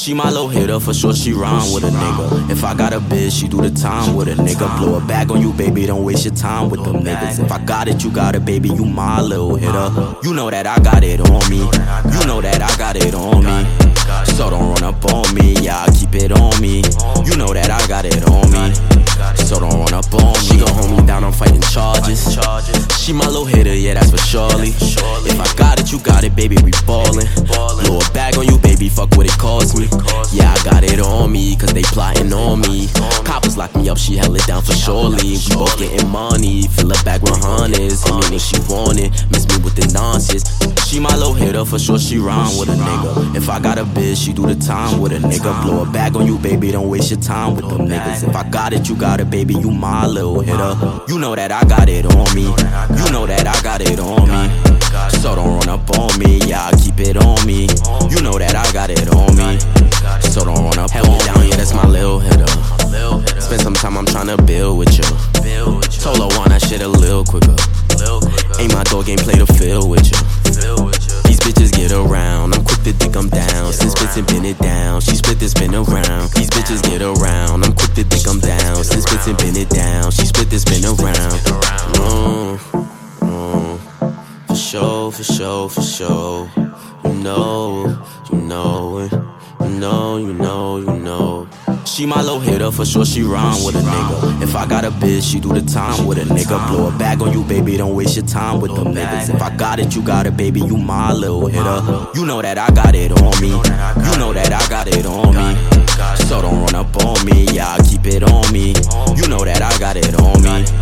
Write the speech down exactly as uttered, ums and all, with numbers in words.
She my little hitter, for sure she rhyme with a nigga. If I got a bitch, she do the time with a nigga. Blow a bag on you, baby, don't waste your time with them niggas. If I got it, you got it, baby, you my little hitter. You know that I got it on me. You know that I got it on me. So don't run up on me, yeah, I keep it on me. You know that I got it on me. So don't run up on me. She gon' hold me down, I'm fighting charges. She my little hitter, yeah, that's for surely. If I got it, you got it, baby, we ballin'. Blow a bag on you, baby, fuck what it cost me. Yeah, I got it on me, cause they plotting on me. Coppers lock me up, she held it down for surely. We both getting money, fill her bag with hundreds. Hit me when she want it, miss me with the nonsense. She my little hitter, for sure she rhyme with a nigga. If I got a bitch, she do the time with a nigga. Blow a bag on you, baby, don't waste your time with them niggas. If I got it, you got it, baby, you my little hitter. You know that I got it on me. You know that I got it on me. So don't run up on me, yeah, I keep it on me. You know that I got it on me. So don't run up on me. Down, yeah, that's my little hitter. Spend some time, I'm tryna build with you. Told her want that shit a little quicker. Ain't my dog, ain't play the field with you. These bitches get around, I'm quick to think I'm down. Since spits and been it down, she split this spin around. These bitches get around, I'm quick to think I'm down. Since spits and been it down, she split this spin around. Mm, mm, for sure, for sure, for sure. You know, you know it. You know, you know, you know. She my little hitter, for sure she rhyme with a nigga. If I got a bitch, she do the time with a nigga. Blow a bag on you, baby, don't waste your time with them niggas. If I got it, you got it, baby, you my little hitter. You know that I got it on me. You know that I got it on me. So don't run up on me, yeah, I keep it on me. You know that I got it on me.